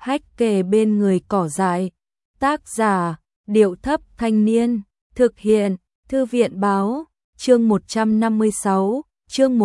hách kề bên người cỏ dại. Tác giả, Điệu Thấp Thanh Niên. Thực hiện, Thư viện Báo. Chương 156, chương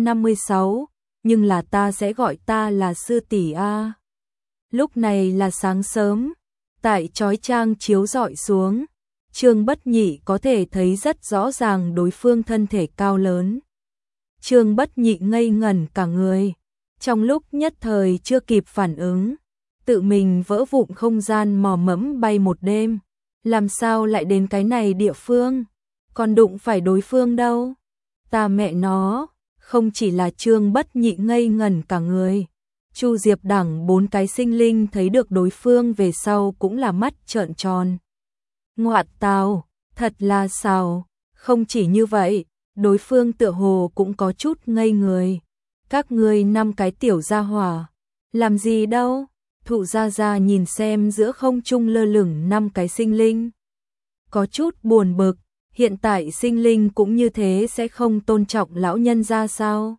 156. Nhưng là ta sẽ gọi ta là sư tỷ a. Lúc này là sáng sớm, tại chói chang chiếu rọi xuống, Trương Bất Nhị có thể thấy rất rõ ràng đối phương thân thể cao lớn. Trương Bất Nhị ngây ngẩn cả người, trong lúc nhất thời chưa kịp phản ứng, tự mình vỡ vụn không gian mò mẫm bay một đêm, làm sao lại đến cái này địa phương, còn đụng phải đối phương đâu. Ta mẹ nó, không chỉ là Trương Bất Nhị ngây ngẩn cả người, Chu Diệp đẳng 4 cái sinh linh thấy được đối phương về sau cũng là mắt trợn tròn. Ngoạt tào, thật là xào, không chỉ như vậy, đối phương tựa hồ cũng có chút ngây người. Các ngươi 5 cái tiểu gia hỏa, làm gì đâu? Thụ gia gia nhìn xem giữa không trung lơ lửng 5 cái sinh linh, có chút buồn bực, hiện tại sinh linh cũng như thế sẽ không tôn trọng lão nhân gia sao?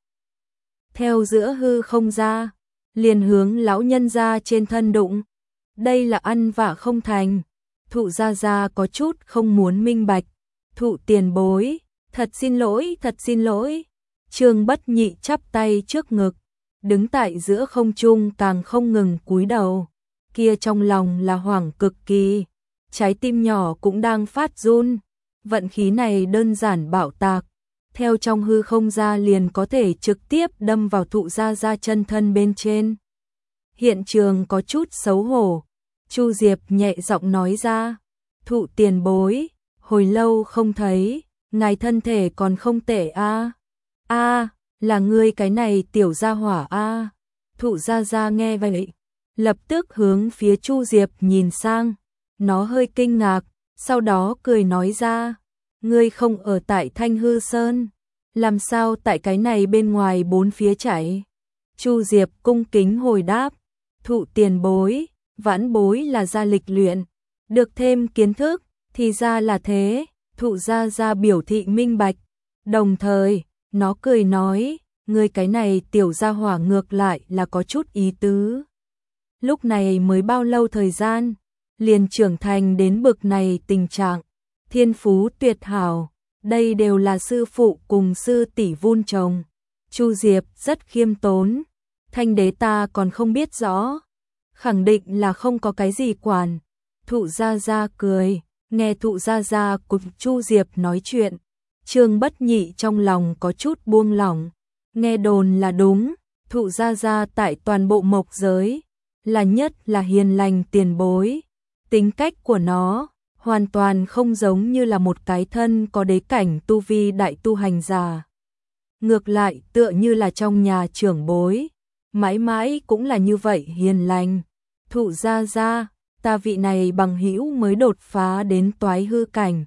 Theo giữa hư không ra, liền hướng lão nhân gia trên thân đụng, đây là ăn vạ không thành. Thụ gia gia có chút không muốn minh bạch. Thụ tiền bối, thật xin lỗi, thật xin lỗi. Trương Bất Nhị chắp tay trước ngực, đứng tại giữa không trung càng không ngừng cúi đầu, kia trong lòng là hoảng cực kỳ, trái tim nhỏ cũng đang phát run. Vận khí này đơn giản bạo tạc, theo trong hư không ra liền có thể trực tiếp đâm vào thụ gia gia chân thân bên trên. Hiện trường có chút xấu hổ, Chu Diệp nhẹ giọng nói ra, thụ tiền bối, hồi lâu không thấy, ngài thân thể còn không tệ a. A, là ngươi cái này tiểu gia hỏa a. Thụ gia gia nghe vậy, lập tức hướng phía Chu Diệp nhìn sang, nó hơi kinh ngạc, sau đó cười nói ra, ngươi không ở tại Thanh Hư Sơn, làm sao tại cái này bên ngoài bốn phía chạy? Chu Diệp cung kính hồi đáp, thụ tiền bối, vãn bối là gia lịch luyện, được thêm kiến thức, thì ra là thế. Thụ gia gia biểu thị minh bạch, đồng thời, nó cười nói, ngươi cái này tiểu gia hỏa ngược lại là có chút ý tứ. Lúc này mới bao lâu thời gian, liền trưởng thành đến bực này tình trạng, thiên phú tuyệt hảo, đây đều là sư phụ cùng sư tỷ vun trồng. Chu Diệp rất khiêm tốn, Thanh đế ta còn không biết rõ, khẳng định là không có cái gì quản. Thụ gia gia cười, nghe thụ gia gia cùng Chu Diệp nói chuyện, Trương Bất Nhị trong lòng có chút buông lỏng, nghe đồn là đúng, thụ gia gia tại toàn bộ mộc giới, là nhất là hiền lành tiền bối, tính cách của nó hoàn toàn không giống như là một cái thân có đế cảnh tu vi đại tu hành giả. Ngược lại tựa như là trong nhà trưởng bối, mãi mãi cũng là như vậy hiền lành. Thụ gia gia, ta vị này bằng hữu mới đột phá đến toái hư cảnh.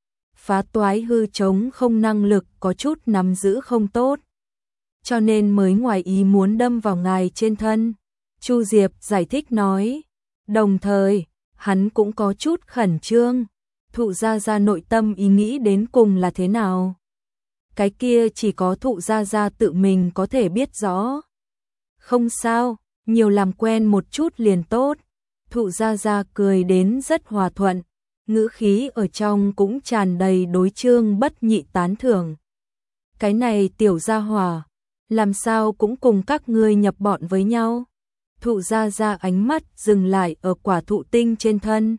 Phá toái hư chống không năng lực có chút nắm giữ không tốt, cho nên mới ngoài ý muốn đâm vào ngài trên thân. Chu Diệp giải thích nói, đồng thời, hắn cũng có chút khẩn trương. Thụ gia gia nội tâm ý nghĩ đến cùng là thế nào? Cái kia chỉ có thụ gia gia tự mình có thể biết rõ. Không sao, nhiều làm quen một chút liền tốt. Thụ gia gia cười đến rất hòa thuận, ngữ khí ở trong cũng tràn đầy đối Trương Bất Nhị tán thưởng. Cái này tiểu gia hỏa, làm sao cũng cùng các ngươi nhập bọn với nhau. Thụ gia gia ánh mắt dừng lại ở quả thụ tinh trên thân.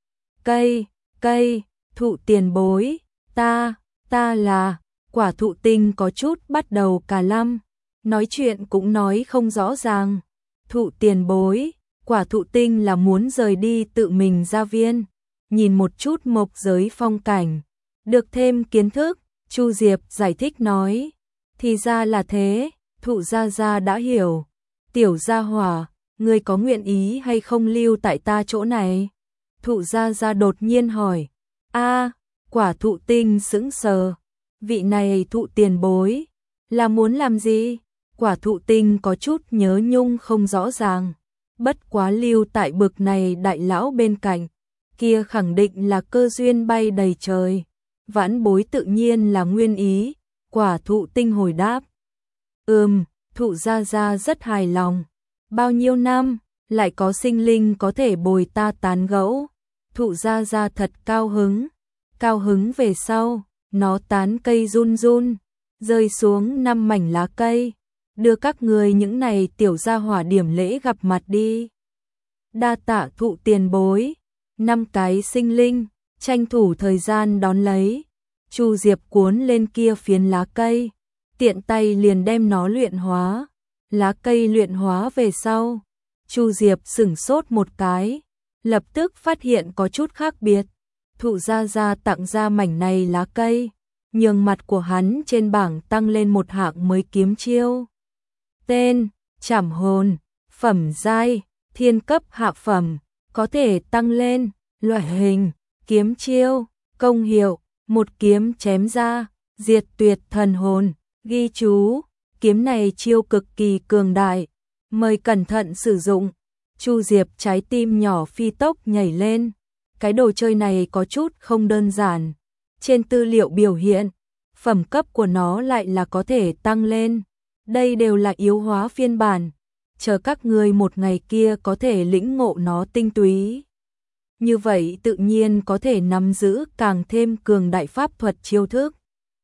Cây, thụ tiền bối, ta là, quả thụ tinh có chút bắt đầu cà lăm, nói chuyện cũng nói không rõ ràng. Thụ tiền bối, quả thụ tinh là muốn rời đi tự mình ra viên, nhìn một chút mộc giới phong cảnh, được thêm kiến thức. Chu Diệp giải thích nói, thì ra là thế. Thụ gia gia đã hiểu, tiểu gia hỏa, ngươi có nguyện ý hay không lưu tại ta chỗ này? Thụ gia gia đột nhiên hỏi. A, quả thụ tinh sững sờ, vị này thụ tiền bối là muốn làm gì? Quả thụ tinh có chút nhớ nhung không rõ ràng, bất quá lưu tại bực này đại lão bên cạnh, kia khẳng định là cơ duyên bay đầy trời, vãn bối tự nhiên là nguyên ý. Quả thụ tinh hồi đáp. Thụ gia gia rất hài lòng, bao nhiêu năm, lại có sinh linh có thể bồi ta tán gẫu. Thụ Gia Gia thật cao hứng về sau, nó tán cây run run, rơi xuống 5 mảnh lá cây, đưa các người những này tiểu gia hỏa điểm lễ gặp mặt đi. Đa tạ thụ tiền bối. 5 cái sinh linh tranh thủ thời gian đón lấy. Chu Diệp cuốn lên kia phiến lá cây, tiện tay liền đem nó luyện hóa. Lá cây luyện hóa về sau, Chu Diệp sửng sốt một cái, lập tức phát hiện có chút khác biệt. Thụ Gia Gia tặng ra mảnh này lá cây, nhường mặt của hắn trên bảng tăng lên một hạng mới kiếm chiêu. Tên: Trảm hồn, phẩm giai, thiên cấp hạ phẩm, có thể tăng lên. Loại hình: kiếm chiêu. Công hiệu: một kiếm chém ra, diệt tuyệt thần hồn. Ghi chú: kiếm này chiêu cực kỳ cường đại, mời cẩn thận sử dụng. Chu Diệp trái tim nhỏ phi tốc nhảy lên, cái đồ chơi này có chút không đơn giản. Trên tư liệu biểu hiện, phẩm cấp của nó lại là có thể tăng lên. Đây đều là yếu hóa phiên bản, chờ các ngươi một ngày kia có thể lĩnh ngộ nó tinh túy. Như vậy tự nhiên có thể nắm giữ càng thêm cường đại pháp thuật chiêu thức.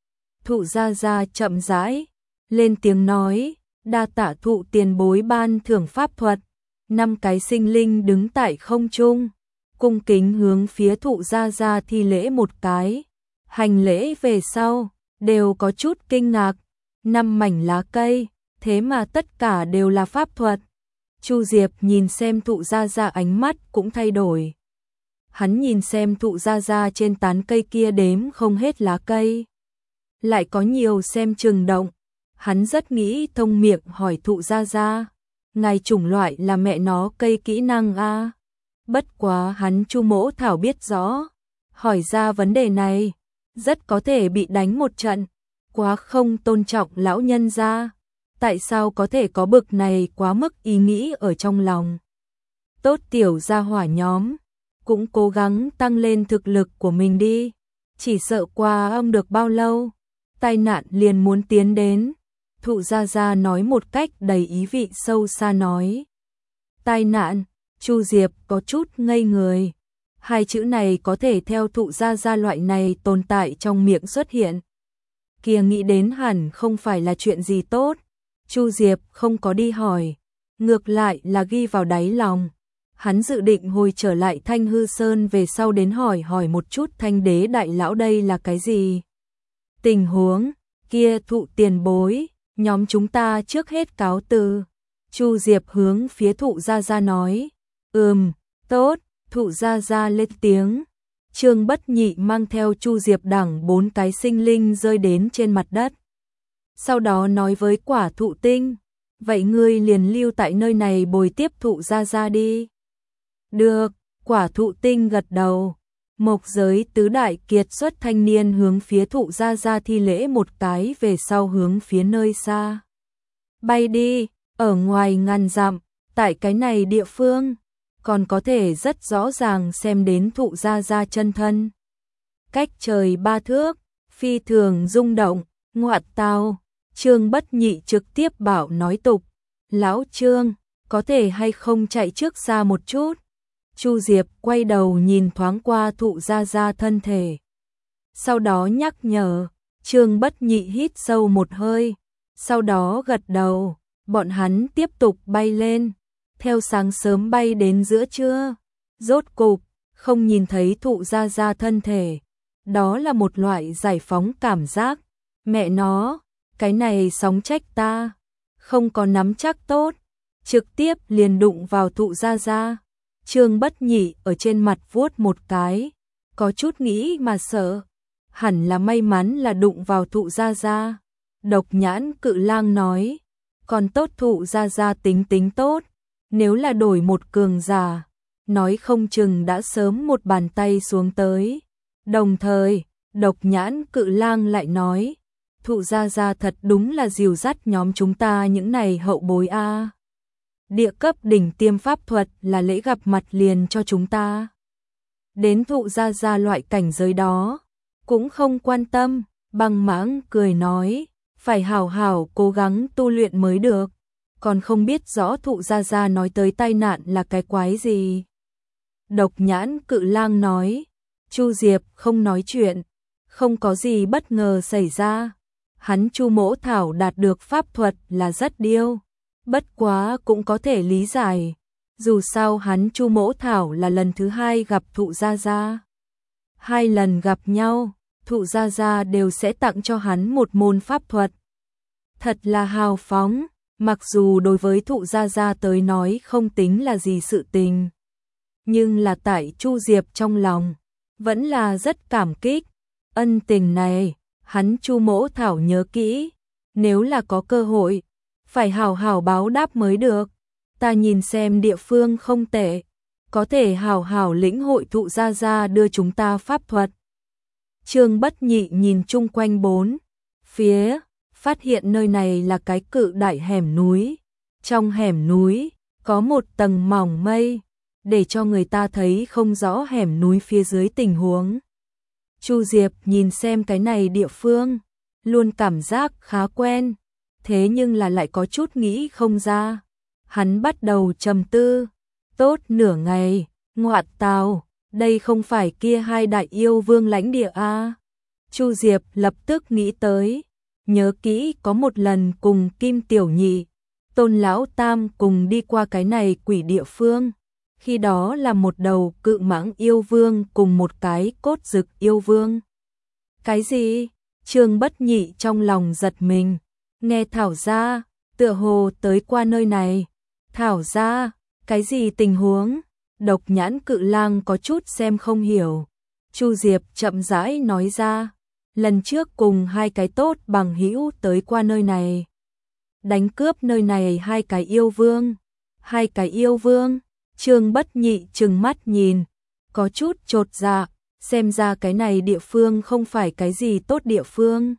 Thụ Gia Gia chậm rãi lên tiếng nói, đa tạ thụ tiền bối ban thưởng pháp thuật. 5 cái sinh linh đứng tại không trung, cung kính hướng phía Thụ Gia Gia thi lễ một cái. Hành lễ về sau, đều có chút kinh ngạc. 5 mảnh lá cây, thế mà tất cả đều là pháp thuật. Chu Diệp nhìn xem Thụ Gia Gia ánh mắt cũng thay đổi. Hắn nhìn xem Thụ Gia Gia trên tán cây kia đếm không hết lá cây, lại có nhiều xem chừng động. Hắn rất nghĩ thông miệng hỏi Thụ Gia Gia, ngài chủng loại là mẹ nó cây kỹ năng a? Bất quá hắn Chu Mỗ Thảo biết rõ, hỏi ra vấn đề này, rất có thể bị đánh một trận, quá không tôn trọng lão nhân gia. Tại sao có thể có bực này quá mức ý nghĩ ở trong lòng? Tốt tiểu gia hỏa nhóm, cũng cố gắng tăng lên thực lực của mình đi, chỉ sợ qua không được bao lâu, tai nạn liền muốn tiến đến. Thụ Gia Gia nói một cách đầy ý vị sâu xa nói. Tai nạn? Chu Diệp có chút ngây người. 2 chữ này có thể theo Thụ Gia Gia loại này tồn tại trong miệng xuất hiện, kia nghĩ đến hẳn không phải là chuyện gì tốt. Chu Diệp không có đi hỏi, ngược lại là ghi vào đáy lòng. Hắn dự định hồi trở lại Thanh Hư Sơn về sau đến hỏi một chút Thanh Đế đại lão đây là cái gì tình huống. Kia Thụ tiền bối, nhóm chúng ta trước hết cáo từ. Chu Diệp hướng phía Thụ Gia Gia nói. Tốt. Thụ Gia Gia lên tiếng. Trương Bất Nhị mang theo Chu Diệp đẳng 4 cái sinh linh rơi đến trên mặt đất. Sau đó nói với Quả Thụ Tinh, vậy ngươi liền lưu tại nơi này bồi tiếp Thụ Gia Gia đi. Được. Quả Thụ Tinh gật đầu. Mộc giới tứ đại kiệt xuất thanh niên hướng phía Thụ Gia Gia thi lễ một cái về sau hướng phía nơi xa bay đi. Ở ngoài ngàn dặm, tại cái này địa phương, còn có thể rất rõ ràng xem đến Thụ Gia Gia chân thân. Cách trời 3 thước, phi thường rung động. Ngoại tào, Trương Bất Nhị trực tiếp bảo nói tục. Lão Trương, có thể hay không chạy trước xa một chút? Chu Diệp quay đầu nhìn thoáng qua Thụ Gia Gia thân thể, sau đó nhắc nhở. Trương Bất Nhị hít sâu một hơi, sau đó gật đầu. Bọn hắn tiếp tục bay lên, theo sáng sớm bay đến giữa trưa. Rốt cục không nhìn thấy Thụ Gia Gia thân thể, đó là một loại giải phóng cảm giác. Mẹ nó, cái này sóng trách ta, không có nắm chắc tốt, trực tiếp liền đụng vào Thụ Gia Gia. Trương Bất Nhị ở trên mặt vuốt một cái, có chút nghĩ mà sợ, hẳn là may mắn là đụng vào Thụ Gia Gia. Độc Nhãn Cự Lang nói, còn tốt Thụ Gia Gia tính tốt, nếu là đổi một cường giả, nói không chừng đã sớm một bàn tay xuống tới. Đồng thời, Độc Nhãn Cự Lang lại nói, Thụ Gia Gia thật đúng là dìu dắt nhóm chúng ta những này hậu bối a. Địa cấp đỉnh tiêm pháp thuật là lễ gặp mặt liền cho chúng ta. Đến Thụ Gia Gia loại cảnh giới đó, cũng không quan tâm. Băng Mãng cười nói, phải hảo hảo cố gắng tu luyện mới được. còn không biết rõ Thụ Gia Gia nói tới tai nạn là cái quái gì. Độc Nhãn Cự Lang nói, Chu Diệp không nói chuyện, không có gì bất ngờ xảy ra. Hắn Chu Mỗ Thảo đạt được pháp thuật là rất điêu, bất quá cũng có thể lý giải. Dù sao hắn Chu Mỗ Thảo là lần thứ 2 gặp Thụ Gia Gia. 2 lần gặp nhau, Thụ Gia Gia đều sẽ tặng cho hắn một môn pháp thuật. Thật là hào phóng, mặc dù đối với Thụ Gia Gia tới nói không tính là gì sự tình. Nhưng là tại Chu Diệp trong lòng, vẫn là rất cảm kích. Ân tình này, hắn Chu Mỗ Thảo nhớ kỹ, nếu là có cơ hội, phải hảo hảo báo đáp mới được. Ta nhìn xem địa phương không tệ, có thể hảo hảo lĩnh hội Thụ Gia Gia đưa chúng ta pháp thuật. Trương Bất Nhị nhìn chung quanh bốn phía, phát hiện nơi này là cái cự đại hẻm núi. Trong hẻm núi, có một tầng mỏng mây, để cho người ta thấy không rõ hẻm núi phía dưới tình huống. Chu Diệp nhìn xem cái này địa phương, luôn cảm giác khá quen, thế nhưng là lại có chút nghĩ không ra. Hắn bắt đầu trầm tư, tốt nửa ngày, ngoại tào, đây không phải kia 2 đại yêu vương lãnh địa a? Chu Diệp lập tức nghĩ tới, nhớ kỹ có một lần cùng Kim Tiểu Nhị, Tôn Lão Tam cùng đi qua cái này quỷ địa phương. Khi đó là một đầu cự mãng yêu vương cùng một cái cốt dực yêu vương. Cái gì? Trương Bất Nhị trong lòng giật mình, nghe Thảo gia tựa hồ tới qua nơi này. Thảo gia, cái gì tình huống? Độc Nhãn Cự Lang có chút xem không hiểu. Chu Diệp chậm rãi nói ra, lần trước cùng 2 cái tốt bằng hữu tới qua nơi này, đánh cướp nơi này 2 cái yêu vương. 2 cái yêu vương? Trương Bất Nhị trừng mắt nhìn, có chút chột dạ, xem ra cái này địa phương không phải cái gì tốt địa phương.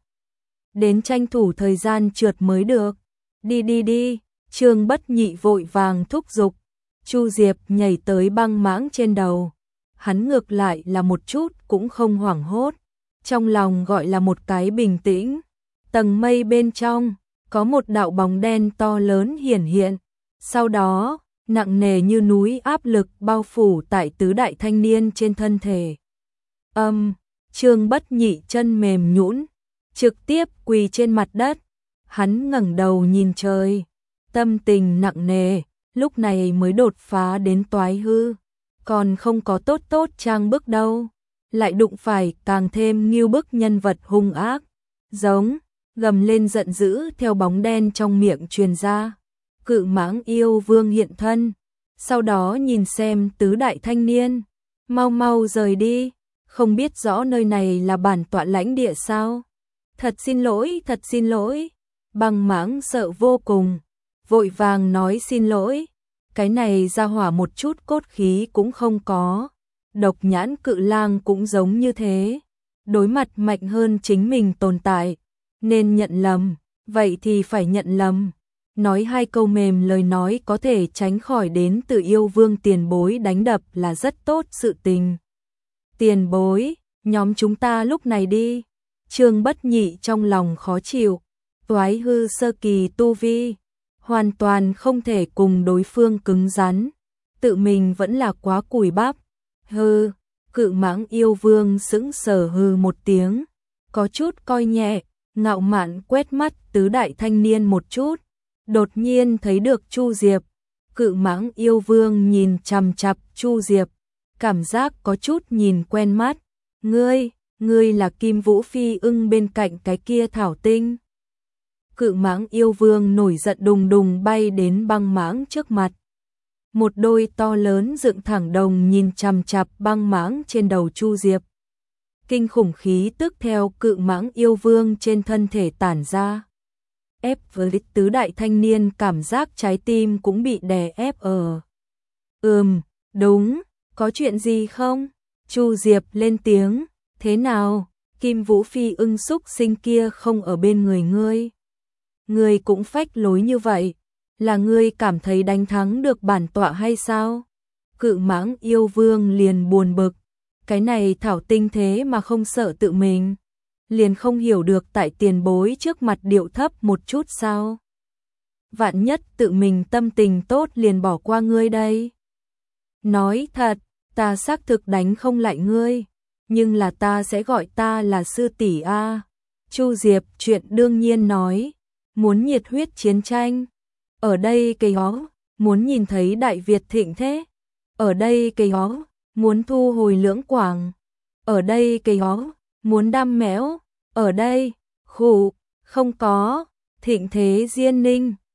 Đến tranh thủ thời gian trượt mới được. Đi đi đi, Trương Bất Nhị vội vàng thúc giục. Chu Diệp nhảy tới băng mãng trên đầu. Hắn ngược lại là một chút cũng không hoảng hốt, trong lòng gọi là một cái bình tĩnh. Tầng mây bên trong, có một đạo bóng đen to lớn hiển hiện. Sau đó, nặng nề như núi áp lực bao phủ tại tứ đại thanh niên trên thân thể. Trương Bất Nhị chân mềm nhũn, trực tiếp quỳ trên mặt đất. Hắn ngẩng đầu nhìn trời, tâm tình nặng nề, lúc này mới đột phá đến toái hư, còn không có tốt trang bức đâu, lại đụng phải càng thêm nghiêu bức nhân vật hung ác, giống gầm lên giận dữ theo bóng đen trong miệng truyền ra. Cự mãng yêu vương hiện thân, sau đó nhìn xem tứ đại thanh niên, mau mau rời đi, không biết rõ nơi này là bản tọa lãnh địa sao? Thật xin lỗi. Băng mãng sợ vô cùng, vội vàng nói xin lỗi. Cái này ra hỏa một chút cốt khí cũng không có. Độc Nhãn Cự Lang cũng giống như thế, đối mặt mạnh hơn chính mình tồn tại, nên nhận lầm, vậy thì phải nhận lầm. Nói 2 câu mềm lời nói có thể tránh khỏi đến từ yêu vương tiền bối đánh đập là rất tốt sự tình. Tiền bối, nhóm chúng ta lúc này đi. Trương Bất Nhị trong lòng khó chịu, toái hư sơ kỳ tu vi, hoàn toàn không thể cùng đối phương cứng rắn, tự mình vẫn là quá cùi bắp. Hư, cự mãng yêu vương sững sờ hư một tiếng, có chút coi nhẹ, ngạo mạn quét mắt tứ đại thanh niên một chút, đột nhiên thấy được Chu Diệp. Cự mãng yêu vương nhìn chằm chằm Chu Diệp, cảm giác có chút nhìn quen mắt. Ngươi là Kim Vũ Phi ưng bên cạnh cái kia thảo tinh. Cự mãng yêu vương nổi giận đùng đùng bay đến băng mãng trước mặt. Một đôi to lớn dựng thẳng đồng nhìn chằm chằm băng mãng trên đầu Chu Diệp. Kinh khủng khí tức theo cự mãng yêu vương trên thân thể tản ra. Ép với tứ đại thanh niên cảm giác trái tim cũng bị đè ép ở. Đúng, có chuyện gì không? Chu Diệp lên tiếng, thế nào, Kim Vũ Phi ưng xúc sinh kia không ở bên người ngươi. Ngươi cũng phách lối như vậy, là ngươi cảm thấy đánh thắng được bản tọa hay sao? Cự mãng yêu vương liền buồn bực, cái này thảo tinh thế mà không sợ tự mình, liền không hiểu được tại tiền bối trước mặt điệu thấp một chút sao? vạn nhất tự mình tâm tình tốt liền bỏ qua ngươi đây. Nói thật, ta xác thực đánh không lại ngươi, nhưng là ta sẽ gọi ta là sư tỷ a. Chu Diệp chuyện đương nhiên nói, muốn nhiệt huyết chiến tranh. Ở đây cây hó, muốn nhìn thấy Đại Việt thịnh thế. Ở đây cây hó, muốn thu hồi Lưỡng Quảng. Ở đây cây hó, muốn đam mẽo. Ở đây, khủ, không có, thịnh thế Diên Ninh.